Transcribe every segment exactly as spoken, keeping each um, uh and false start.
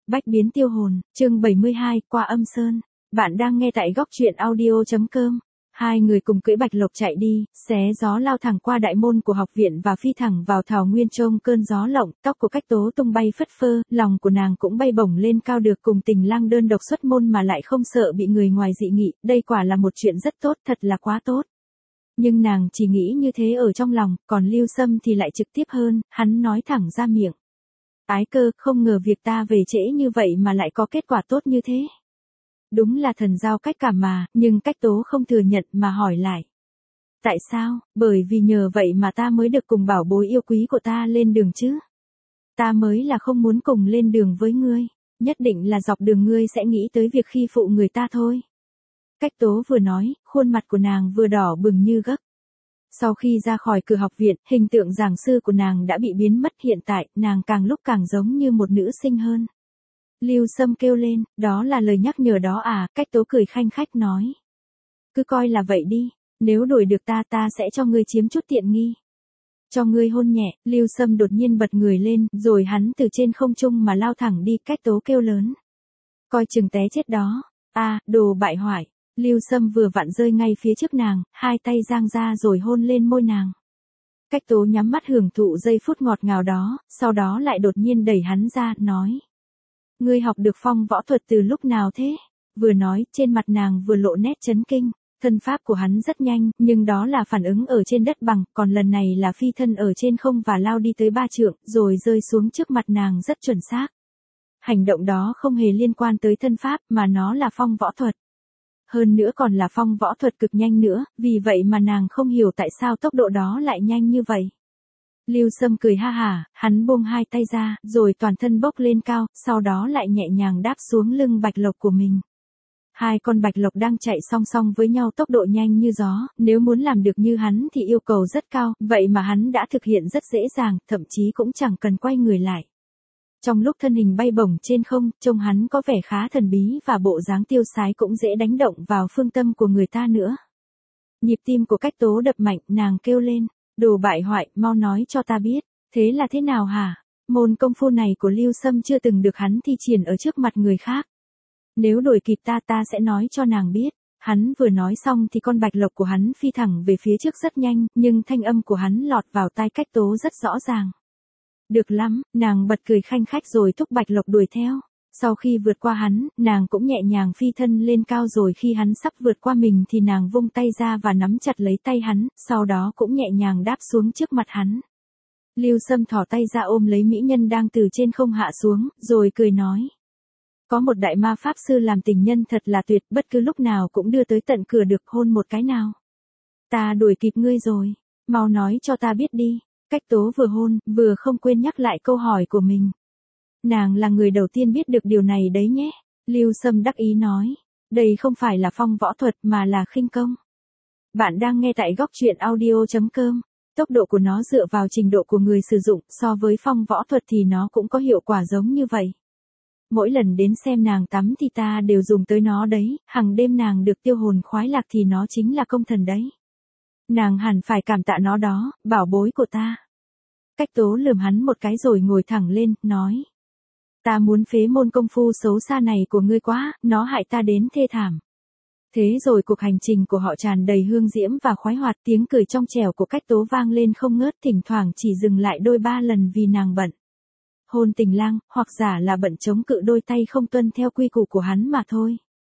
Bách biến tiêu hồn, chương bảy mươi hai, qua âm sơn. Bạn đang nghe tại góc truyện audio.com. Hai người cùng cưỡi bạch lộc chạy đi, xé gió lao thẳng qua đại môn của học viện và phi thẳng vào thảo nguyên trông cơn gió lộng, tóc của Cách Tố tung bay phất phơ, lòng của nàng cũng bay bổng lên cao được cùng Tình Lang đơn độc xuất môn mà lại không sợ bị người ngoài dị nghị, đây quả là một chuyện rất tốt, thật là quá tốt. Nhưng nàng chỉ nghĩ như thế ở trong lòng, còn Lưu Sâm thì lại trực tiếp hơn, hắn nói thẳng ra miệng. Ái Cơ, không ngờ việc ta về trễ như vậy mà lại có kết quả tốt như thế. Đúng là thần giao cách cảm mà, nhưng Cách Tố không thừa nhận mà hỏi lại. Tại sao? Bởi vì nhờ vậy mà ta mới được cùng bảo bối yêu quý của ta lên đường chứ. Ta mới là không muốn cùng lên đường với ngươi, nhất định là dọc đường ngươi sẽ nghĩ tới việc khi phụ người ta thôi. Cách Tố vừa nói, khuôn mặt của nàng vừa đỏ bừng như gấc. Sau khi ra khỏi cửa học viện, hình tượng giảng sư của nàng đã bị biến mất, hiện tại, nàng càng lúc càng giống như một nữ sinh hơn. Lưu Sâm kêu lên, đó là lời nhắc nhở đó à, Cách Tố cười khanh khách nói. Cứ coi là vậy đi, nếu đuổi được ta ta sẽ cho ngươi chiếm chút tiện nghi. Cho ngươi hôn nhẹ, Lưu Sâm đột nhiên bật người lên, rồi hắn từ trên không trung mà lao thẳng đi, Cách Tố kêu lớn. Coi chừng té chết đó, à, đồ bại hoại. Lưu Sâm vừa vặn rơi ngay phía trước nàng, hai tay giang ra rồi hôn lên môi nàng. Cách Tố nhắm mắt hưởng thụ giây phút ngọt ngào đó, sau đó lại đột nhiên đẩy hắn ra, nói. Ngươi học được phong võ thuật từ lúc nào thế? Vừa nói, trên mặt nàng vừa lộ nét chấn kinh. Thân pháp của hắn rất nhanh, nhưng đó là phản ứng ở trên đất bằng, còn lần này là phi thân ở trên không và lao đi tới ba trượng, rồi rơi xuống trước mặt nàng rất chuẩn xác. Hành động đó không hề liên quan tới thân pháp, mà nó là phong võ thuật. Hơn nữa còn là phong võ thuật cực nhanh nữa, vì vậy mà nàng không hiểu tại sao tốc độ đó lại nhanh như vậy. Lưu Sâm cười ha hả, hắn buông hai tay ra, rồi toàn thân bốc lên cao, sau đó lại nhẹ nhàng đáp xuống lưng bạch lộc của mình. Hai con bạch lộc đang chạy song song với nhau tốc độ nhanh như gió, nếu muốn làm được như hắn thì yêu cầu rất cao, vậy mà hắn đã thực hiện rất dễ dàng, thậm chí cũng chẳng cần quay người lại. Trong lúc thân hình bay bổng trên không, trông hắn có vẻ khá thần bí và bộ dáng tiêu sái cũng dễ đánh động vào phương tâm của người ta nữa. Nhịp tim của Cách Tố đập mạnh, nàng kêu lên, đồ bại hoại, mau nói cho ta biết, thế là thế nào hả? Môn công phu này của Lưu Sâm chưa từng được hắn thi triển ở trước mặt người khác. Nếu đuổi kịp ta ta sẽ nói cho nàng biết. Hắn vừa nói xong thì con bạch lộc của hắn phi thẳng về phía trước rất nhanh, nhưng thanh âm của hắn lọt vào tai Cách Tố rất rõ ràng. Được lắm, nàng bật cười khanh khách rồi thúc bạch lộc đuổi theo. Sau khi vượt qua hắn, nàng cũng nhẹ nhàng phi thân lên cao rồi khi hắn sắp vượt qua mình thì nàng vung tay ra và nắm chặt lấy tay hắn, sau đó cũng nhẹ nhàng đáp xuống trước mặt hắn. Lưu Sâm thỏ tay ra ôm lấy mỹ nhân đang từ trên không hạ xuống, rồi cười nói. Có một đại ma pháp sư làm tình nhân thật là tuyệt, bất cứ lúc nào cũng đưa tới tận cửa được hôn một cái nào. Ta đuổi kịp ngươi rồi, mau nói cho ta biết đi. Cách Tố vừa hôn, vừa không quên nhắc lại câu hỏi của mình. Nàng là người đầu tiên biết được điều này đấy nhé. Lưu Sâm đắc ý nói. Đây không phải là phong võ thuật mà là khinh công. Bạn đang nghe tại góc truyện audio.com. Tốc độ của nó dựa vào trình độ của người sử dụng, so với phong võ thuật thì nó cũng có hiệu quả giống như vậy. Mỗi lần đến xem nàng tắm thì ta đều dùng tới nó đấy, hằng đêm nàng được tiêu hồn khoái lạc thì nó chính là công thần đấy. Nàng hẳn phải cảm tạ nó đó, bảo bối của ta. Cách Tố lườm hắn một cái rồi ngồi thẳng lên, nói. Ta muốn phế môn công phu xấu xa này của ngươi quá, nó hại ta đến thê thảm. Thế rồi cuộc hành trình của họ tràn đầy hương diễm và khoái hoạt, tiếng cười trong trẻo của Cách Tố vang lên không ngớt, thỉnh thoảng chỉ dừng lại đôi ba lần vì nàng bận. Hôn Tình Lang, hoặc giả là bận chống cự đôi tay không tuân theo quy củ của hắn mà thôi.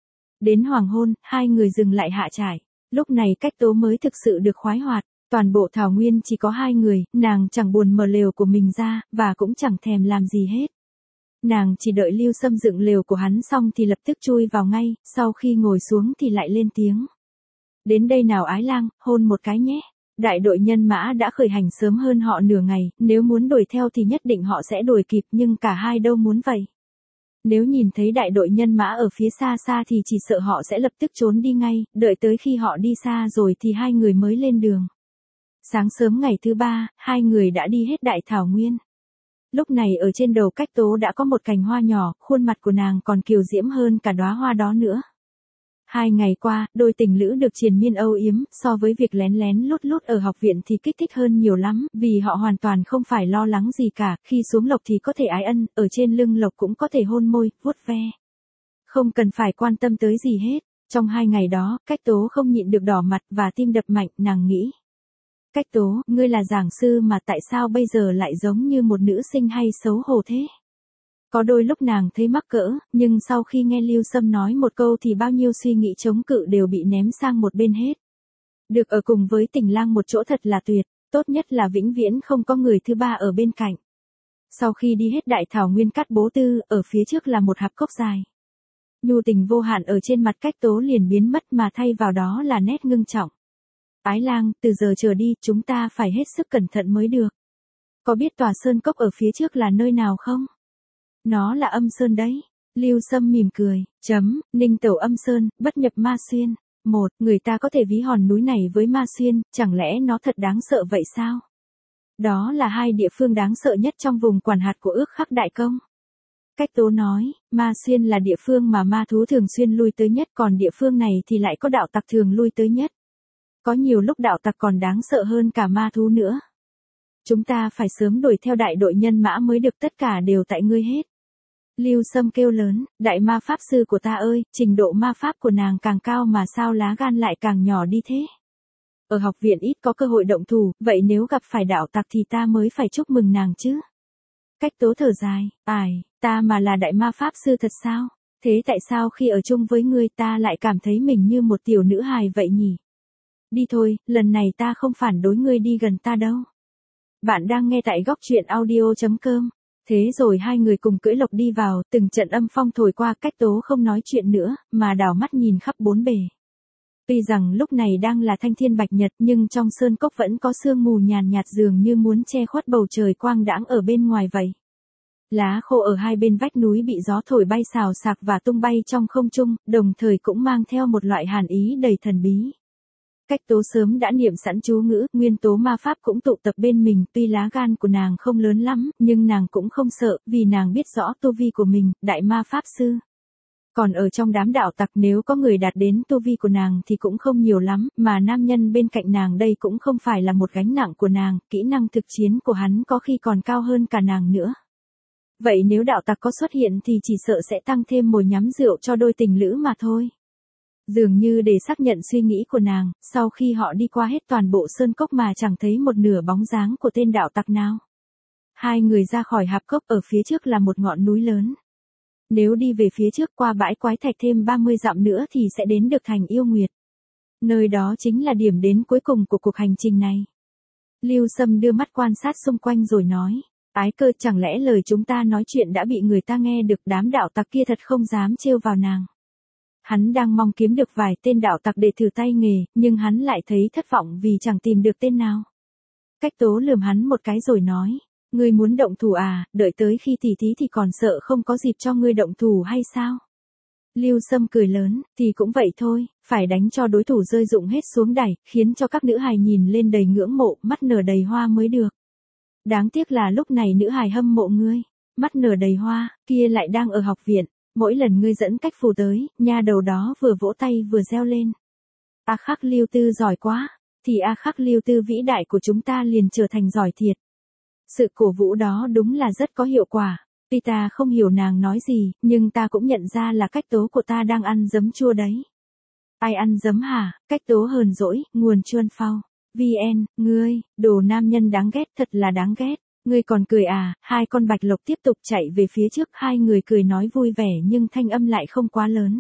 Đến hoàng hôn, hai người dừng lại hạ trại. Lúc này Cách Tố mới thực sự được khoái hoạt, toàn bộ thảo nguyên chỉ có hai người, nàng chẳng buồn mở lều của mình ra, và cũng chẳng thèm làm gì hết. Nàng chỉ đợi Lưu Sâm dựng lều của hắn xong thì lập tức chui vào ngay, sau khi ngồi xuống thì lại lên tiếng. Đến đây nào Ái Lang, hôn một cái nhé. Đại đội nhân mã đã khởi hành sớm hơn họ nửa ngày, nếu muốn đuổi theo thì nhất định họ sẽ đuổi kịp nhưng cả hai đâu muốn vậy. Nếu nhìn thấy đại đội nhân mã ở phía xa xa thì chỉ sợ họ sẽ lập tức trốn đi ngay, đợi tới khi họ đi xa rồi thì hai người mới lên đường. Sáng sớm ngày thứ ba, hai người đã đi hết đại thảo nguyên. Lúc này ở trên đầu Cách Tố đã có một cành hoa nhỏ, khuôn mặt của nàng còn kiều diễm hơn cả đóa hoa đó nữa. Hai ngày qua, đôi tình lữ được triền miên âu yếm, so với việc lén lén lút lút ở học viện thì kích thích hơn nhiều lắm, vì họ hoàn toàn không phải lo lắng gì cả, khi xuống lộc thì có thể ái ân, ở trên lưng lộc cũng có thể hôn môi, vuốt ve. Không cần phải quan tâm tới gì hết. Trong hai ngày đó, Cách Tố không nhịn được đỏ mặt và tim đập mạnh, nàng nghĩ. Cách Tố, ngươi là giảng sư mà tại sao bây giờ lại giống như một nữ sinh hay xấu hổ thế? Có đôi lúc nàng thấy mắc cỡ, nhưng sau khi nghe Lưu Sâm nói một câu thì bao nhiêu suy nghĩ chống cự đều bị ném sang một bên hết. Được ở cùng với Tình Lang một chỗ thật là tuyệt, tốt nhất là vĩnh viễn không có người thứ ba ở bên cạnh. Sau khi đi hết đại thảo nguyên Cát Bố Tư, ở phía trước là một hạp cốc dài. Nhu tình vô hạn ở trên mặt Cách Tố liền biến mất mà thay vào đó là nét ngưng trọng. Ái Lang, từ giờ trở đi, chúng ta phải hết sức cẩn thận mới được. Có biết tòa sơn cốc ở phía trước là nơi nào không? Nó là Âm Sơn đấy. Lưu Sâm mỉm cười, chấm, Ninh Tẩu Âm Sơn, bất nhập Ma Xuyên. Một, người ta có thể ví hòn núi này với Ma Xuyên, chẳng lẽ nó thật đáng sợ vậy sao? Đó là hai địa phương đáng sợ nhất trong vùng quản hạt của ước khắc đại công. Cách Tố nói, Ma Xuyên là địa phương mà ma thú thường xuyên lui tới nhất, còn địa phương này thì lại có đạo tặc thường lui tới nhất. Có nhiều lúc đạo tặc còn đáng sợ hơn cả ma thú nữa. Chúng ta phải sớm đuổi theo đại đội nhân mã mới được, tất cả đều tại ngươi hết. Lưu Sâm kêu lớn, đại ma pháp sư của ta ơi, trình độ ma pháp của nàng càng cao mà sao lá gan lại càng nhỏ đi thế? Ở học viện ít có cơ hội động thủ, vậy nếu gặp phải đạo tặc thì ta mới phải chúc mừng nàng chứ. Cách Tố thở dài, ai, ta mà là đại ma pháp sư thật sao? Thế tại sao khi ở chung với ngươi ta lại cảm thấy mình như một tiểu nữ hài vậy nhỉ? Đi thôi, lần này ta không phản đối ngươi đi gần ta đâu. Bạn đang nghe tại góc truyện audio chấm com. Thế rồi hai người cùng cưỡi lộc đi vào, từng trận âm phong thổi qua, Cách Tố không nói chuyện nữa, mà đảo mắt nhìn khắp bốn bề. Tuy rằng lúc này đang là thanh thiên bạch nhật nhưng trong sơn cốc vẫn có sương mù nhàn nhạt dường như muốn che khuất bầu trời quang đãng ở bên ngoài vậy. Lá khô ở hai bên vách núi bị gió thổi bay xào xạc và tung bay trong không trung, đồng thời cũng mang theo một loại hàn ý đầy thần bí. Cách Tố sớm đã niệm sẵn chú ngữ, nguyên tố ma pháp cũng tụ tập bên mình, tuy lá gan của nàng không lớn lắm, nhưng nàng cũng không sợ, vì nàng biết rõ tu vi của mình, đại ma pháp sư. Còn ở trong đám đạo tặc nếu có người đạt đến tu vi của nàng thì cũng không nhiều lắm, mà nam nhân bên cạnh nàng đây cũng không phải là một gánh nặng của nàng, kỹ năng thực chiến của hắn có khi còn cao hơn cả nàng nữa. Vậy nếu đạo tặc có xuất hiện thì chỉ sợ sẽ tăng thêm mồi nhắm rượu cho đôi tình lữ mà thôi. Dường như để xác nhận suy nghĩ của nàng, sau khi họ đi qua hết toàn bộ sơn cốc mà chẳng thấy một nửa bóng dáng của tên đạo tặc nào. Hai người ra khỏi hạp cốc, ở phía trước là một ngọn núi lớn. Nếu đi về phía trước qua bãi quái thạch thêm ba mươi dặm nữa thì sẽ đến được thành Yêu Nguyệt. Nơi đó chính là điểm đến cuối cùng của cuộc hành trình này. Lưu Sâm đưa mắt quan sát xung quanh rồi nói, Ái Cơ, chẳng lẽ lời chúng ta nói chuyện đã bị người ta nghe được, đám đạo tặc kia thật không dám trêu vào nàng. Hắn đang mong kiếm được vài tên đạo tặc để thử tay nghề, nhưng hắn lại thấy thất vọng vì chẳng tìm được tên nào. Cách Tố lườm hắn một cái rồi nói, ngươi muốn động thủ à, đợi tới khi tỉ thí thì còn sợ không có dịp cho ngươi động thủ hay sao? Lưu Sâm cười lớn, thì cũng vậy thôi, phải đánh cho đối thủ rơi rụng hết xuống đài, khiến cho các nữ hài nhìn lên đầy ngưỡng mộ, mắt nở đầy hoa mới được. Đáng tiếc là lúc này nữ hài hâm mộ ngươi, mắt nở đầy hoa, kia lại đang ở học viện. Mỗi lần ngươi dẫn Cách Phù tới, nha đầu đó vừa vỗ tay vừa reo lên. A Khắc Lưu Tư giỏi quá, thì A Khắc Lưu Tư vĩ đại của chúng ta liền trở thành giỏi thiệt. Sự cổ vũ đó đúng là rất có hiệu quả. Tuy ta không hiểu nàng nói gì, nhưng ta cũng nhận ra là Cách Tố của ta đang ăn giấm chua đấy. Ai ăn giấm hả? Cách Tố hờn dỗi, nguồn chuôn phao. vê en, ngươi, đồ nam nhân đáng ghét, thật là đáng ghét. Ngươi còn cười à? Hai con bạch lộc tiếp tục chạy về phía trước, hai người cười nói vui vẻ nhưng thanh âm lại không quá lớn.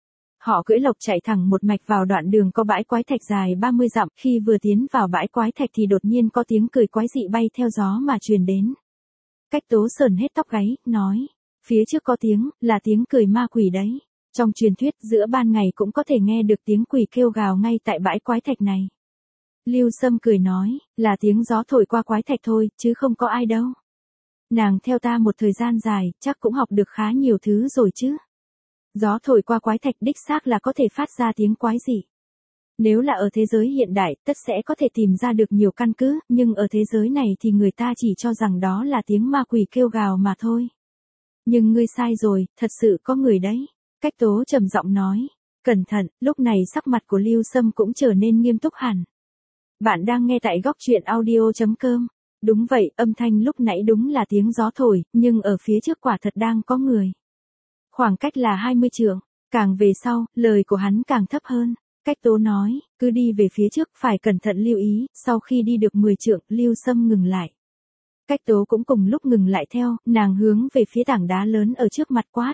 Họ cưỡi lộc chạy thẳng một mạch vào đoạn đường có bãi quái thạch dài ba mươi dặm, khi vừa tiến vào bãi quái thạch thì đột nhiên có tiếng cười quái dị bay theo gió mà truyền đến. Cách Tố sờn hết tóc gáy, nói, phía trước có tiếng, là tiếng cười ma quỷ đấy. Trong truyền thuyết giữa ban ngày cũng có thể nghe được tiếng quỷ kêu gào ngay tại bãi quái thạch này. Lưu Sâm cười nói, là tiếng gió thổi qua quái thạch thôi, chứ không có ai đâu. Nàng theo ta một thời gian dài, chắc cũng học được khá nhiều thứ rồi chứ. Gió thổi qua quái thạch đích xác là có thể phát ra tiếng quái dị. Nếu là ở thế giới hiện đại, tất sẽ có thể tìm ra được nhiều căn cứ, nhưng ở thế giới này thì người ta chỉ cho rằng đó là tiếng ma quỷ kêu gào mà thôi. Nhưng ngươi sai rồi, thật sự có người đấy. Cách Tố trầm giọng nói. Cẩn thận, lúc này sắc mặt của Lưu Sâm cũng trở nên nghiêm túc hẳn. Bạn đang nghe tại góc truyện audio.com. Đúng vậy, âm thanh lúc nãy đúng là tiếng gió thổi, nhưng ở phía trước quả thật đang có người. Khoảng cách là hai mươi trượng, càng về sau, lời của hắn càng thấp hơn. Cách Tố nói, cứ đi về phía trước, phải cẩn thận lưu ý, sau khi đi được mười trượng, Lưu Sâm ngừng lại. Cách Tố cũng cùng lúc ngừng lại theo, nàng hướng về phía tảng đá lớn ở trước mặt quát.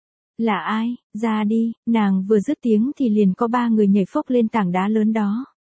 Là ai, ra đi, nàng vừa dứt tiếng thì liền có ba người nhảy phốc lên tảng đá lớn đó.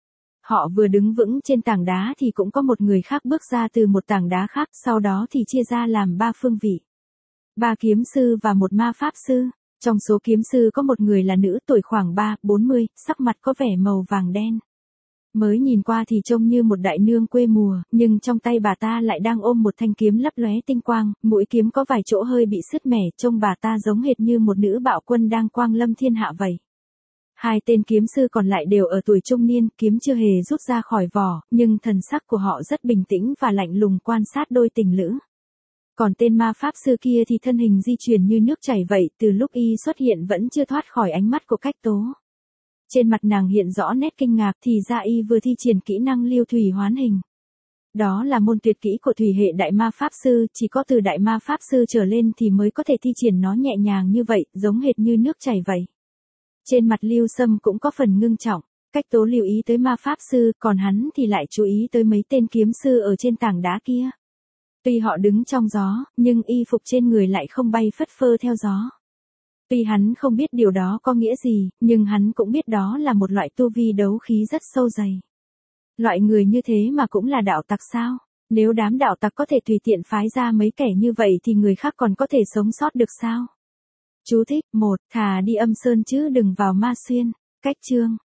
Họ vừa đứng vững trên tảng đá thì cũng có một người khác bước ra từ một tảng đá khác, sau đó thì chia ra làm ba phương vị. Ba kiếm sư và một ma pháp sư. Trong số kiếm sư có một người là nữ, tuổi khoảng ba, bốn mươi, sắc mặt có vẻ màu vàng đen. Mới nhìn qua thì trông như một đại nương quê mùa, nhưng trong tay bà ta lại đang ôm một thanh kiếm lấp lóe tinh quang, mũi kiếm có vài chỗ hơi bị sứt mẻ, trông bà ta giống hệt như một nữ bạo quân đang quang lâm thiên hạ vậy. Hai tên kiếm sư còn lại đều ở tuổi trung niên, kiếm chưa hề rút ra khỏi vỏ, nhưng thần sắc của họ rất bình tĩnh và lạnh lùng quan sát đôi tình lữ. Còn tên ma pháp sư kia thì thân hình di chuyển như nước chảy vậy, từ lúc y xuất hiện vẫn chưa thoát khỏi ánh mắt của Cách Tố. Trên mặt nàng hiện rõ nét kinh ngạc, thì ra y vừa thi triển kỹ năng lưu thủy hoán hình. Đó là môn tuyệt kỹ của thủy hệ đại ma pháp sư, chỉ có từ đại ma pháp sư trở lên thì mới có thể thi triển nó nhẹ nhàng như vậy, giống hệt như nước chảy vậy. Trên mặt Lưu Sâm cũng có phần ngưng trọng, Cách Tố lưu ý tới ma pháp sư, còn hắn thì lại chú ý tới mấy tên kiếm sư ở trên tảng đá kia. Tuy họ đứng trong gió, nhưng y phục trên người lại không bay phất phơ theo gió. Tuy hắn không biết điều đó có nghĩa gì, nhưng hắn cũng biết đó là một loại tu vi đấu khí rất sâu dày. Loại người như thế mà cũng là đạo tặc sao? Nếu đám đạo tặc có thể tùy tiện phái ra mấy kẻ như vậy thì người khác còn có thể sống sót được sao? Chú thích, một, thà đi Âm Sơn chứ đừng vào Ma Xuyên. Cách chương.